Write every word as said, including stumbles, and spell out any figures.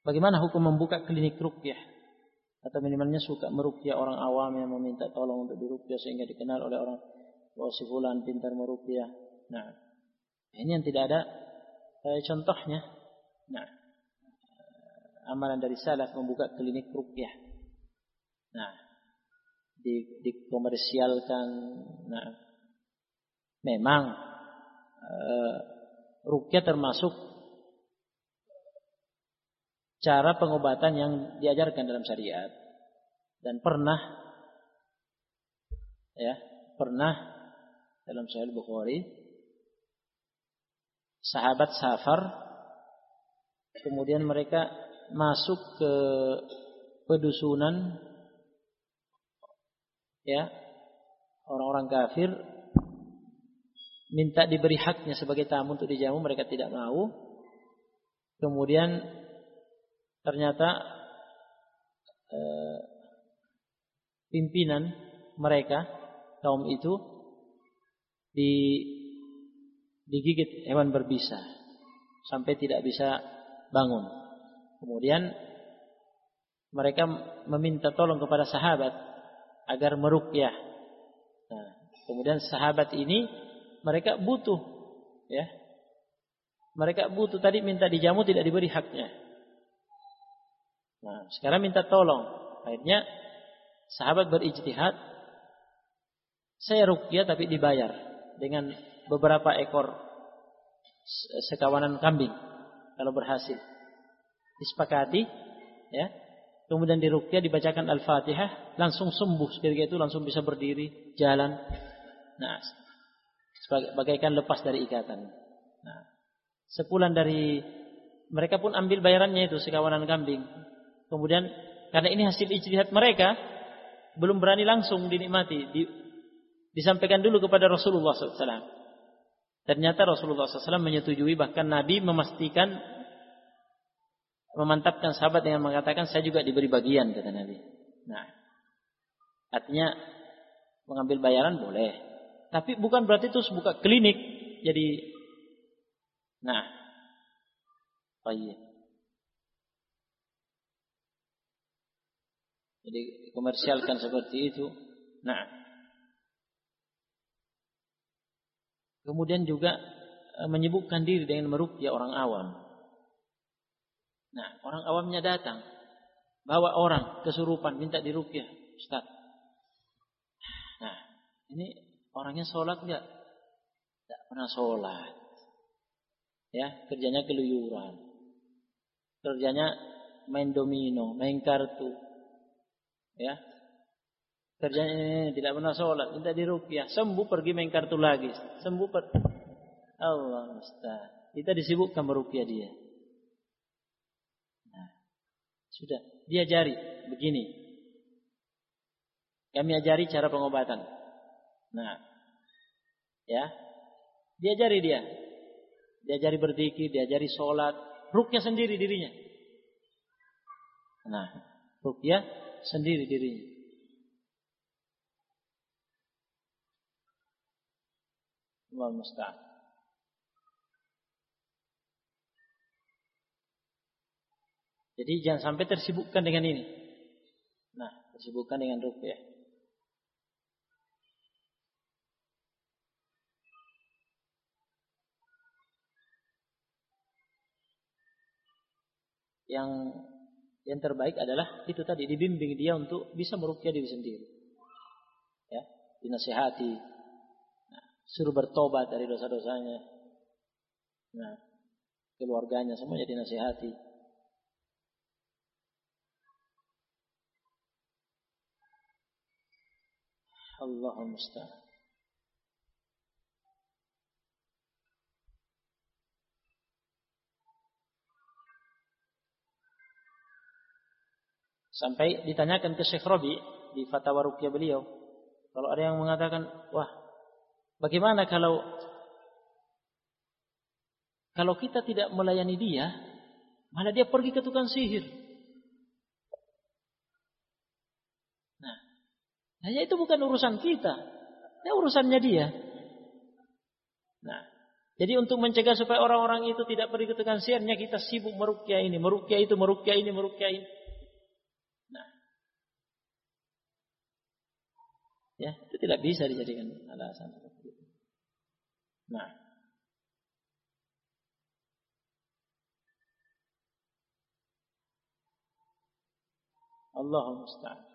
Bagaimana hukum membuka klinik ruqyah? Atau minimalnya suka meruqyah orang awam yang meminta tolong untuk diruqyah sehingga dikenal oleh orang, oh si fulan pintar meruqyah. Nah, ini yang tidak ada eh, contohnya. Nah, amalan dari salaf membuka klinik ruqyah. Nah, di, dikomersialkan. Nah, memang eh, ruqyah termasuk cara pengobatan yang diajarkan dalam syariat, dan pernah ya pernah dalam Sahih Bukhari sahabat safar, kemudian mereka masuk ke pedusunan ya orang-orang kafir, minta diberi haknya sebagai tamu untuk dijamu, mereka tidak mau. Kemudian ternyata eh, pimpinan mereka kaum itu di, digigit hewan berbisa sampai tidak bisa bangun. Kemudian mereka meminta tolong kepada sahabat agar meruqyah. Nah, kemudian sahabat ini mereka butuh, ya, mereka butuh tadi minta dijamu tidak diberi haknya. Nah, sekarang minta tolong. Akhirnya sahabat berijtihad, saya ruqyah tapi dibayar dengan beberapa ekor sekawanan kambing kalau berhasil. Disepakati, ya. Kemudian diruqyah, dibacakan Al-Fatihah, langsung sembuh ketika itu, langsung bisa berdiri, jalan. Nah, bagaikan lepas dari ikatan. Nah, sepulang dari mereka pun ambil bayarannya itu sekawanan kambing. Kemudian karena ini hasil ijtihad mereka, belum berani langsung dinikmati, di, disampaikan dulu kepada Rasulullah shallallahu alaihi wasallam. Ternyata Rasulullah shallallahu alaihi wasallam menyetujui, bahkan Nabi memastikan, memantapkan sahabat dengan mengatakan saya juga diberi bagian, kata Nabi. Nah, artinya mengambil bayaran boleh, tapi bukan berarti terus buka klinik. Jadi, nah, baik. Jadi komersialkan seperti itu. Nah, kemudian juga menyibukkan diri dengan meruqyah orang awam. Nah, orang awamnya datang, bawa orang kesurupan minta diruqyah, Ustaz. Nah, ini orangnya sholat enggak? Tidak pernah sholat. Ya, kerjanya keluyuran. Kerjanya main domino, main kartu. Ya, kerjanya ini tidak pernah sholat, minta diruqyah, sembuh pergi main kartu lagi, sembuh per... Allah Ustaz, kita disibukkan meruqyah dia. Nah, sudah diajari begini, kami ajari cara pengobatan. Nah, ya, diajari dia, diajari berzikir, diajari sholat, ruqyah sendiri dirinya. Nah, ruqyah sendiri dirinya. Allahu musta'an. Jadi jangan sampai tersibukkan dengan ini. Nah, tersibukkan dengan ruqyah. Yang yang terbaik adalah itu tadi, dibimbing dia untuk bisa meruqyah diri sendiri. Ya, dinasihati. Nah, suruh bertobat dari dosa-dosanya. Nah, keluarganya semuanya dinasihati. Allahumma musta'an. Sampai ditanyakan ke Syekh Rabi di fatwa ruqyah beliau, kalau ada yang mengatakan, wah, bagaimana kalau kalau kita tidak melayani dia, malah dia pergi ke tukang sihir. Nah, hanya itu bukan urusan kita, itu urusannya dia. Nah, Jadi untuk mencegah supaya orang-orang itu tidak pergi ke tukang sihirnya, kita sibuk meruqyah ini, meruqyah itu, meruqyah ini, meruqyah ini. Nah, ya, itu tidak bisa dijadikan alasan seperti itu. Nah, Allahumma musta'an.